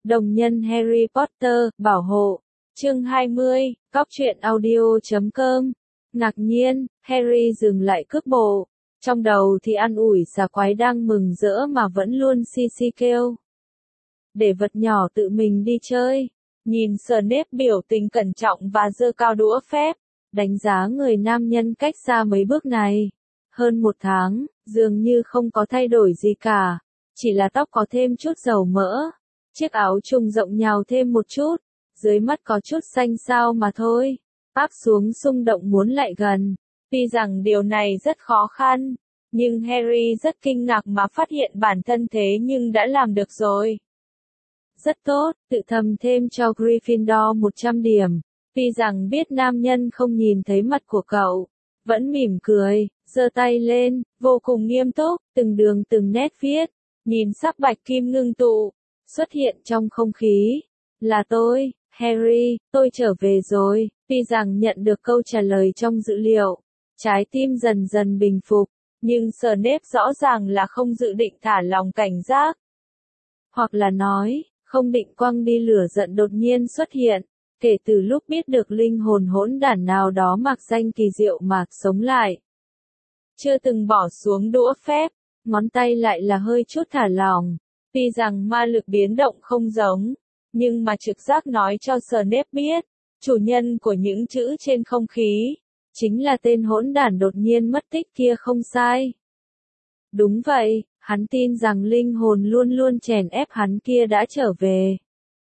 Đồng nhân Harry Potter, bảo hộ. Chương 20, Cóc truyện audio.com. Ngạc nhiên, Harry dừng lại cước bộ. Trong đầu thì an ủi xà quái đang mừng rỡ mà vẫn luôn xi xi kêu. Để vật nhỏ tự mình đi chơi. Nhìn Snape biểu tình cẩn trọng và giơ cao đũa phép, đánh giá người nam nhân cách xa mấy bước này. Hơn 1 tháng, dường như không có thay đổi gì cả. Chỉ là tóc có thêm chút dầu mỡ. Chiếc áo trùng rộng nhào thêm một chút. Dưới mắt có chút xanh xao mà thôi. Áp xuống xung động muốn lại gần. Tuy rằng điều này rất khó khăn. Nhưng Harry rất kinh ngạc mà phát hiện bản thân thế nhưng đã làm được rồi. Rất tốt, tự thầm thêm cho Gryffindor 100 điểm. Tuy rằng biết nam nhân không nhìn thấy mặt của cậu. Vẫn mỉm cười, giơ tay lên, vô cùng nghiêm túc, từng đường từng nét viết. Nhìn sắc bạch kim ngưng tụ, xuất hiện trong không khí. Là tôi, Harry, tôi trở về rồi. Tuy rằng nhận được câu trả lời trong dữ liệu, trái tim dần dần bình phục, nhưng Snape rõ ràng là không dự định thả lòng cảnh giác. Hoặc là nói, không định quăng đi lửa giận đột nhiên xuất hiện, kể từ lúc biết được linh hồn hỗn đản nào đó mặc danh kỳ diệu mà sống lại. Chưa từng bỏ xuống đũa phép, ngón tay lại là hơi chút thả lỏng. Tuy rằng ma lực biến động không giống, nhưng mà trực giác nói cho Snape biết, chủ nhân của những chữ trên không khí, chính là tên hỗn đản đột nhiên mất tích kia không sai. Đúng vậy, hắn tin rằng linh hồn luôn luôn chèn ép hắn kia đã trở về.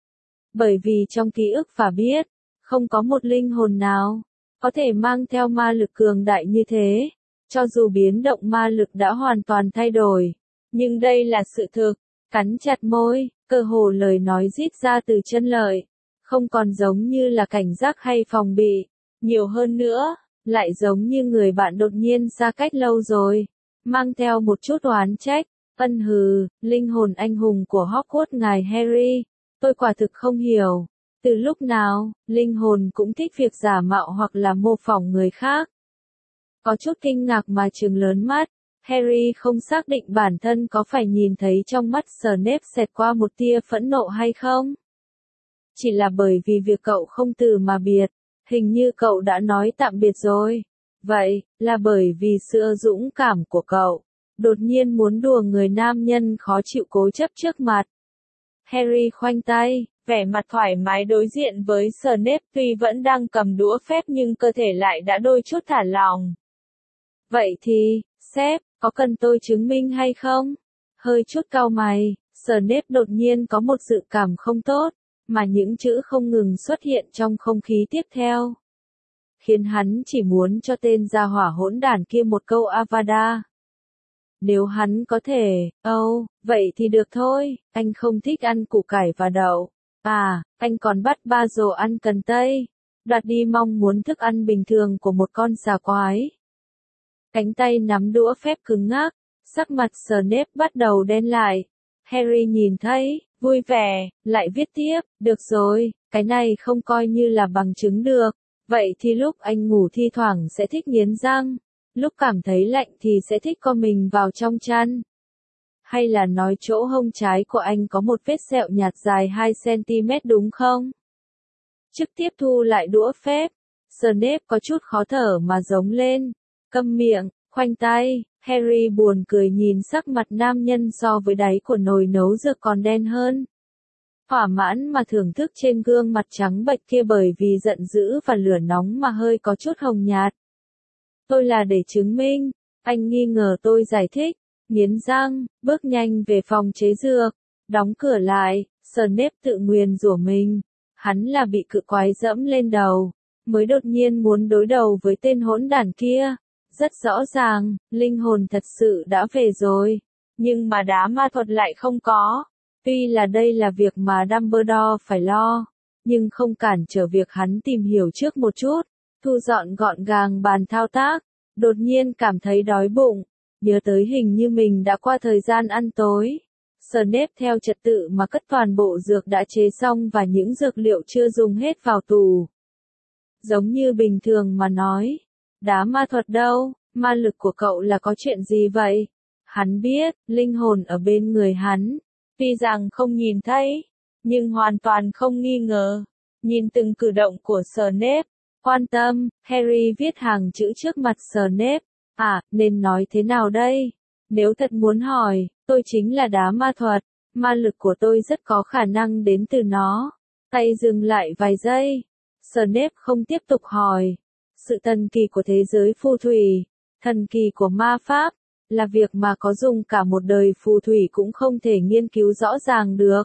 Bởi vì trong ký ức và biết, không có một linh hồn nào có thể mang theo ma lực cường đại như thế, cho dù biến động ma lực đã hoàn toàn thay đổi. Nhưng đây là sự thực, cắn chặt môi, cơ hồ lời nói rít ra từ chân lợi, không còn giống như là cảnh giác hay phòng bị, nhiều hơn nữa, lại giống như người bạn đột nhiên xa cách lâu rồi, mang theo một chút oán trách. Ân hừ, linh hồn anh hùng của Hogwarts ngài Harry, tôi quả thực không hiểu, từ lúc nào, linh hồn cũng thích việc giả mạo hoặc là mô phỏng người khác. Có chút kinh ngạc mà trừng lớn mắt, Harry không xác định bản thân có phải nhìn thấy trong mắt Snape xẹt qua một tia phẫn nộ hay không. Chỉ là bởi vì việc cậu không từ mà biệt, hình như cậu đã nói tạm biệt rồi. Vậy, là bởi vì sự dũng cảm của cậu, đột nhiên muốn đùa người nam nhân khó chịu cố chấp trước mặt. Harry khoanh tay, vẻ mặt thoải mái đối diện với Snape tuy vẫn đang cầm đũa phép nhưng cơ thể lại đã đôi chút thả lỏng. Vậy thì, sếp, có cần tôi chứng minh hay không? Hơi chút cau mày, Snape đột nhiên có một dự cảm không tốt, mà những chữ không ngừng xuất hiện trong không khí tiếp theo. Khiến hắn chỉ muốn cho tên gia hỏa hỗn đản kia một câu Avada. Nếu hắn có thể, vậy thì được thôi, anh không thích ăn củ cải và đậu. À, anh còn bắt ba rồ ăn cần tây. Đoạt đi mong muốn thức ăn bình thường của một con xà quái. Cánh tay nắm đũa phép cứng ngắc, sắc mặt Snape bắt đầu đen lại. Harry nhìn thấy, vui vẻ, lại viết tiếp, được rồi, cái này không coi như là bằng chứng được. Vậy thì lúc anh ngủ thi thoảng sẽ thích nghiến răng, lúc cảm thấy lạnh thì sẽ thích co mình vào trong chăn. Hay là nói chỗ hông trái của anh có một vết sẹo nhạt dài 2 cm đúng không? Trước tiếp thu lại đũa phép, Snape có chút khó thở mà giống lên. Câm miệng, khoanh tay, Harry buồn cười nhìn sắc mặt nam nhân so với đáy của nồi nấu dược còn đen hơn. Thỏa mãn mà thưởng thức trên gương mặt trắng bệch kia bởi vì giận dữ và lửa nóng mà hơi có chút hồng nhạt. Tôi là để chứng minh, anh nghi ngờ tôi giải thích, nghiến răng, bước nhanh về phòng chế dược, đóng cửa lại, Snape tự nguyền rủa mình. Hắn là bị cự quái dẫm lên đầu, mới đột nhiên muốn đối đầu với tên hỗn đản kia. Rất rõ ràng, linh hồn thật sự đã về rồi, nhưng mà đá ma thuật lại không có. Tuy là đây là việc mà Dumbledore phải lo, nhưng không cản trở việc hắn tìm hiểu trước một chút, thu dọn gọn gàng bàn thao tác, đột nhiên cảm thấy đói bụng, nhớ tới hình như mình đã qua thời gian ăn tối. Snape theo trật tự mà cất toàn bộ dược đã chế xong và những dược liệu chưa dùng hết vào tủ. Giống như bình thường mà nói, đá ma thuật đâu, ma lực của cậu là có chuyện gì vậy? Hắn biết, linh hồn ở bên người hắn. Tuy rằng không nhìn thấy, nhưng hoàn toàn không nghi ngờ. Nhìn từng cử động của Snape, quan tâm, Harry viết hàng chữ trước mặt Snape. Nên nói thế nào đây? Nếu thật muốn hỏi, tôi chính là đá ma thuật, ma lực của tôi rất có khả năng đến từ nó. Tay dừng lại vài giây. Snape không tiếp tục hỏi. Sự thần kỳ của thế giới phù thủy, thần kỳ của ma pháp, là việc mà có dùng cả một đời phù thủy cũng không thể nghiên cứu rõ ràng được.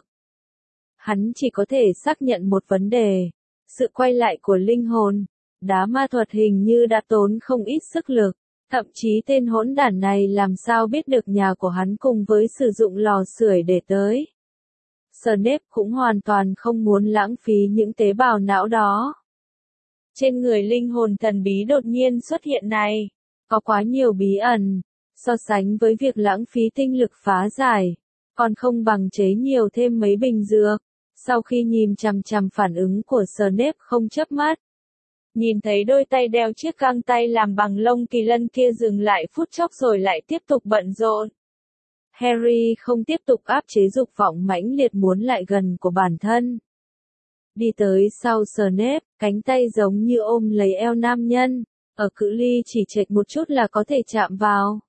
Hắn chỉ có thể xác nhận một vấn đề. Sự quay lại của linh hồn. Đá ma thuật hình như đã tốn không ít sức lực. Thậm chí tên hỗn đản này làm sao biết được nhà của hắn cùng với sử dụng lò sưởi để tới. Snape cũng hoàn toàn không muốn lãng phí những tế bào não đó. Trên người linh hồn thần bí đột nhiên xuất hiện này, có quá nhiều bí ẩn, so sánh với việc lãng phí tinh lực phá giải, còn không bằng chế nhiều thêm mấy bình dược. Sau khi nhìn chằm chằm phản ứng của Snape không chớp mắt, nhìn thấy đôi tay đeo chiếc găng tay làm bằng lông kỳ lân kia dừng lại phút chốc rồi lại tiếp tục bận rộn. Harry không tiếp tục áp chế dục vọng mãnh liệt muốn lại gần của bản thân. Đi tới sau Snape, cánh tay giống như ôm lấy eo nam nhân, ở cự ly chỉ chệch một chút là có thể chạm vào.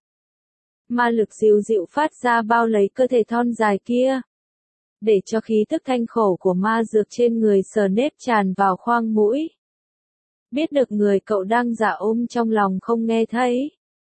Ma lực dịu dịu phát ra bao lấy cơ thể thon dài kia, để cho khí tức thanh khổ của ma dược trên người Snape tràn vào khoang mũi. Biết được người cậu đang giả ôm trong lòng không nghe thấy.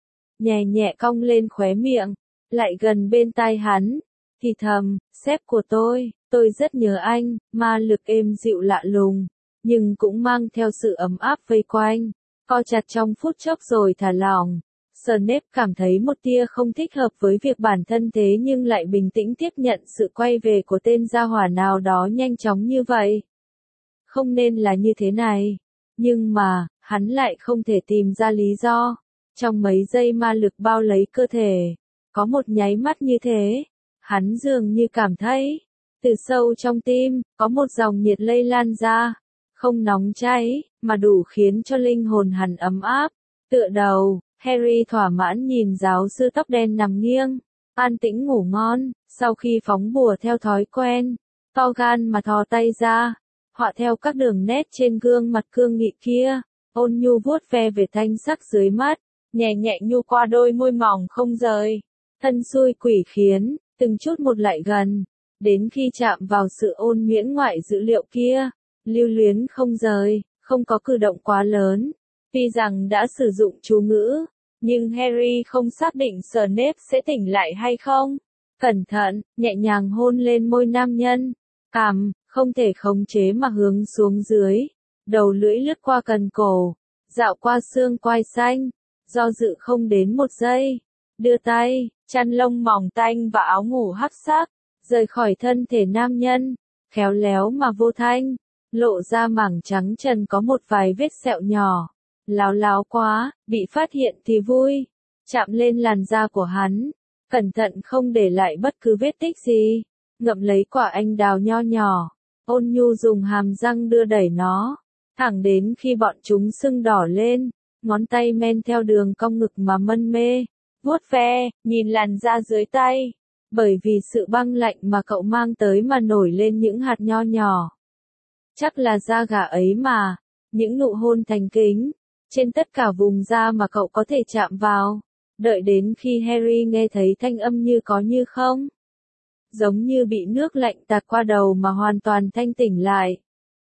Nhẹ nhẹ cong lên khóe miệng, lại gần bên tai hắn, thì thầm, sếp của tôi rất nhớ anh, ma lực êm dịu lạ lùng, nhưng cũng mang theo sự ấm áp vây quanh, co chặt trong phút chốc rồi thả lỏng. Snape cảm thấy một tia không thích hợp với việc bản thân thế nhưng lại bình tĩnh tiếp nhận sự quay về của tên gia hỏa nào đó nhanh chóng như vậy. Không nên là như thế này. Nhưng mà, hắn lại không thể tìm ra lý do. Trong mấy giây ma lực bao lấy cơ thể, có một nháy mắt như thế, hắn dường như cảm thấy, từ sâu trong tim, có một dòng nhiệt lây lan ra, không nóng cháy, mà đủ khiến cho linh hồn hắn ấm áp. Tựa đầu, Harry thỏa mãn nhìn giáo sư tóc đen nằm nghiêng, an tĩnh ngủ ngon, sau khi phóng bùa theo thói quen, to gan mà thò tay ra, họa theo các đường nét trên gương mặt cương nghị kia, ôn nhu vuốt ve về thanh sắc dưới mắt, nhẹ nhẹ nhu qua đôi môi mỏng không rời, thân xui quỷ khiến, từng chút một lại gần, đến khi chạm vào sự ôn nhuyễn ngoại dữ liệu kia, lưu luyến không rời, không có cử động quá lớn, tuy rằng đã sử dụng chú ngữ, nhưng Harry không xác định Snape sẽ tỉnh lại hay không. Cẩn thận, nhẹ nhàng hôn lên môi nam nhân, cằm, không thể khống chế mà hướng xuống dưới, đầu lưỡi lướt qua cần cổ, dạo qua xương quai xanh, do dự không đến một giây, đưa tay, chăn lông mỏng tanh và áo ngủ hắc sắc, rời khỏi thân thể nam nhân, khéo léo mà vô thanh, lộ ra mảng trắng trần có một vài vết sẹo nhỏ, láo láo quá, bị phát hiện thì vui, chạm lên làn da của hắn, cẩn thận không để lại bất cứ vết tích gì, ngậm lấy quả anh đào nho nhỏ, ôn nhu dùng hàm răng đưa đẩy nó, thẳng đến khi bọn chúng sưng đỏ lên, ngón tay men theo đường cong ngực mà mân mê, vuốt ve, nhìn làn da dưới tay, bởi vì sự băng lạnh mà cậu mang tới mà nổi lên những hạt nho nhỏ. Chắc là da gà ấy mà, những nụ hôn thành kính, trên tất cả vùng da mà cậu có thể chạm vào, đợi đến khi Harry nghe thấy thanh âm như có như không. Giống như bị nước lạnh tạt qua đầu mà hoàn toàn thanh tỉnh lại.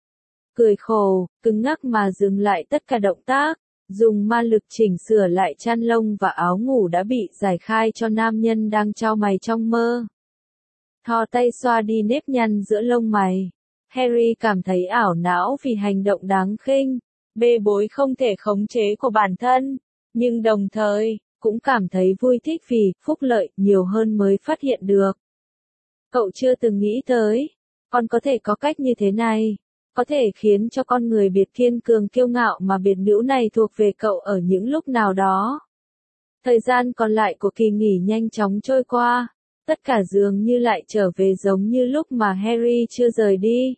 Cười khổ, cứng ngắc mà dừng lại tất cả động tác, dùng ma lực chỉnh sửa lại chăn lông và áo ngủ đã bị giải khai cho nam nhân đang chau mày trong mơ. Thò tay xoa đi nếp nhăn giữa lông mày. Harry cảm thấy ảo não vì hành động đáng khinh, bê bối không thể khống chế của bản thân, nhưng đồng thời, cũng cảm thấy vui thích vì phúc lợi nhiều hơn mới phát hiện được. Cậu chưa từng nghĩ tới, con có thể có cách như thế này, có thể khiến cho con người biệt kiên cường kiêu ngạo mà biệt nữ này thuộc về cậu ở những lúc nào đó. Thời gian còn lại của kỳ nghỉ nhanh chóng trôi qua, tất cả dường như lại trở về giống như lúc mà Harry chưa rời đi.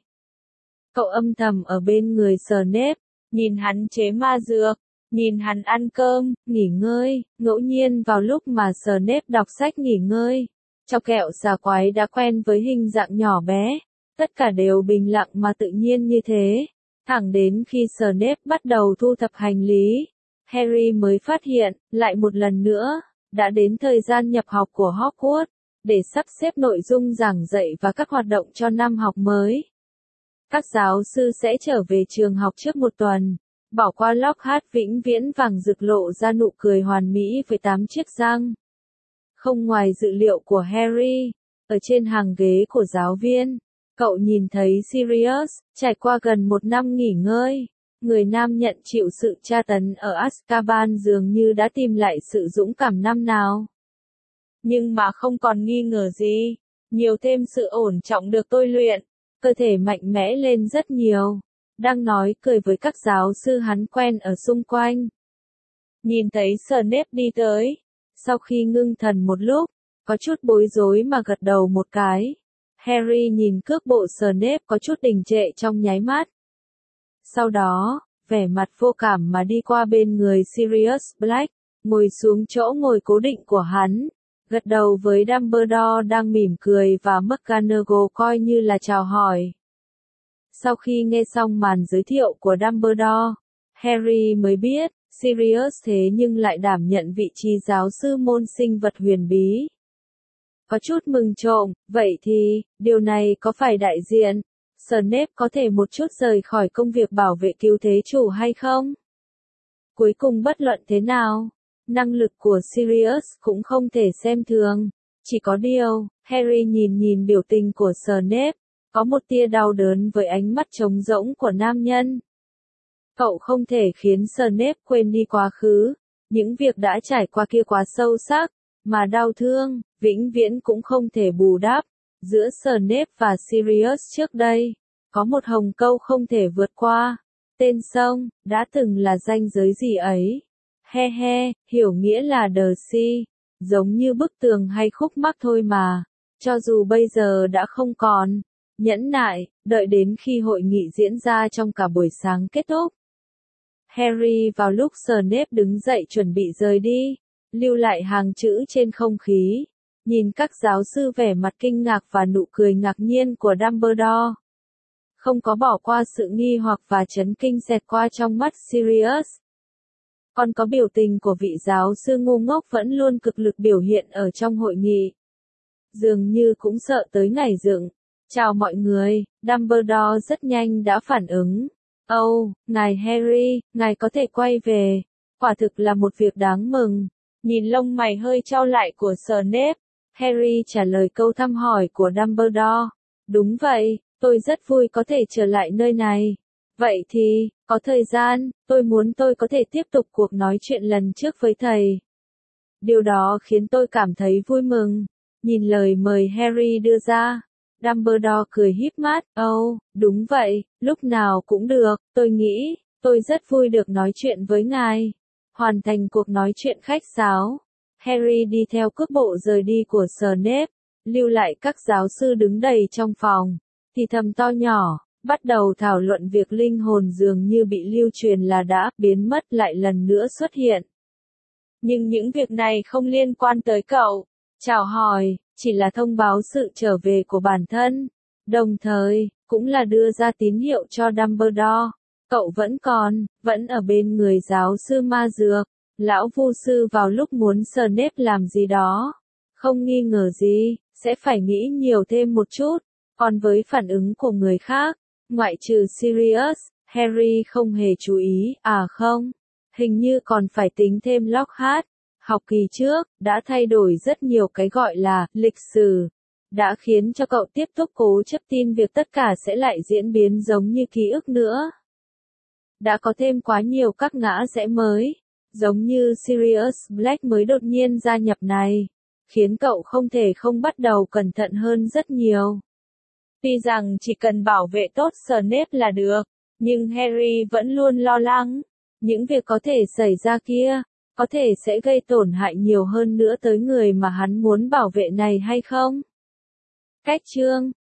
Cậu âm thầm ở bên người Snape, nhìn hắn chế ma dược, nhìn hắn ăn cơm, nghỉ ngơi, ngẫu nhiên vào lúc mà Snape đọc sách nghỉ ngơi. Cho kẹo xà quái đã quen với hình dạng nhỏ bé, Tất cả đều bình lặng mà tự nhiên như thế. Thẳng đến khi Snape bắt đầu thu thập hành lý, Harry mới phát hiện, lại một lần nữa, đã đến thời gian nhập học của Hogwarts, để sắp xếp nội dung giảng dạy và các hoạt động cho năm học mới. Các giáo sư sẽ trở về trường học trước một tuần. Bỏ qua Lockhart vĩnh viễn vàng rực lộ ra nụ cười hoàn mỹ với 8 chiếc răng. Không ngoài dự liệu của Harry, ở trên hàng ghế của giáo viên, cậu nhìn thấy Sirius, trải qua gần một năm nghỉ ngơi. Người nam nhận chịu sự tra tấn ở Azkaban dường như đã tìm lại sự dũng cảm năm nào. Nhưng mà không còn nghi ngờ gì, nhiều thêm sự ổn trọng được tôi luyện, cơ thể mạnh mẽ lên rất nhiều. Đang nói cười với các giáo sư hắn quen ở xung quanh. Nhìn thấy Snape đi tới, sau khi ngưng thần một lúc, có chút bối rối mà gật đầu một cái. Harry nhìn cước bộ Snape có chút đình trệ trong nháy mắt. Sau đó, vẻ mặt vô cảm mà đi qua bên người Sirius Black, ngồi xuống chỗ ngồi cố định của hắn, gật đầu với Dumbledore đang mỉm cười và McGonagall coi như là chào hỏi. Sau khi nghe xong màn giới thiệu của Dumbledore, Harry mới biết, Sirius thế nhưng lại đảm nhận vị trí giáo sư môn sinh vật huyền bí. Có chút mừng trộm, vậy thì, điều này có phải đại diện Snape có thể một chút rời khỏi công việc bảo vệ cứu thế chủ hay không? Cuối cùng bất luận thế nào, năng lực của Sirius cũng không thể xem thường. Chỉ có điều, Harry nhìn biểu tình của Snape, có một tia đau đớn với ánh mắt trống rỗng của nam nhân. Cậu không thể khiến Snape quên đi quá khứ, những việc đã trải qua kia quá sâu sắc, mà đau thương, vĩnh viễn cũng không thể bù đắp. Giữa Snape và Sirius trước đây, có một hồng câu không thể vượt qua. Tên sông, đã từng là ranh giới gì ấy. He he, hiểu nghĩa là Darcy, giống như bức tường hay khúc mắc thôi mà. Cho dù bây giờ đã không còn, nhẫn nại, đợi đến khi hội nghị diễn ra trong cả buổi sáng kết thúc. Harry vào lúc Snape đứng dậy chuẩn bị rời đi, lưu lại hàng chữ trên không khí, nhìn các giáo sư vẻ mặt kinh ngạc và nụ cười ngạc nhiên của Dumbledore. Không có bỏ qua sự nghi hoặc và chấn kinh xẹt qua trong mắt Sirius. Còn có biểu tình của vị giáo sư ngu ngốc vẫn luôn cực lực biểu hiện ở trong hội nghị. Dường như cũng sợ tới ngày dựng. Chào mọi người, Dumbledore rất nhanh đã phản ứng. Ngài Harry, ngài có thể quay về. Quả thực là một việc đáng mừng. Nhìn lông mày hơi chau lại của Snape, Harry trả lời câu thăm hỏi của Dumbledore. Đúng vậy, tôi rất vui có thể trở lại nơi này. Vậy thì, có thời gian, tôi muốn tôi có thể tiếp tục cuộc nói chuyện lần trước với thầy. Điều đó khiến tôi cảm thấy vui mừng. Nhìn lời mời Harry đưa ra, Dumbledore cười híp mắt. Đúng vậy, lúc nào cũng được, tôi nghĩ, tôi rất vui được nói chuyện với ngài. Hoàn thành cuộc nói chuyện khách sáo, Harry đi theo cước bộ rời đi của Snape, lưu lại các giáo sư đứng đầy trong phòng, thì thầm to nhỏ, bắt đầu thảo luận việc linh hồn dường như bị lưu truyền là đã biến mất lại lần nữa xuất hiện. Nhưng những việc này không liên quan tới cậu. Chào hỏi, chỉ là thông báo sự trở về của bản thân, đồng thời, cũng là đưa ra tín hiệu cho Dumbledore. Cậu vẫn ở bên người giáo sư ma dược, lão vu sư vào lúc muốn Snape làm gì đó. Không nghi ngờ gì, sẽ phải nghĩ nhiều thêm một chút. Còn với phản ứng của người khác, ngoại trừ Sirius, Harry không hề chú ý. Không, hình như còn phải tính thêm Lockhart. Học kỳ trước, đã thay đổi rất nhiều cái gọi là lịch sử, đã khiến cho cậu tiếp tục cố chấp tin việc tất cả sẽ lại diễn biến giống như ký ức nữa. Đã có thêm quá nhiều các ngã rẽ mới, giống như Sirius Black mới đột nhiên gia nhập này, khiến cậu không thể không bắt đầu cẩn thận hơn rất nhiều. Tuy rằng chỉ cần bảo vệ tốt Snape là được, nhưng Harry vẫn luôn lo lắng, những việc có thể xảy ra kia, có thể sẽ gây tổn hại nhiều hơn nữa tới người mà hắn muốn bảo vệ này hay không? Cách chương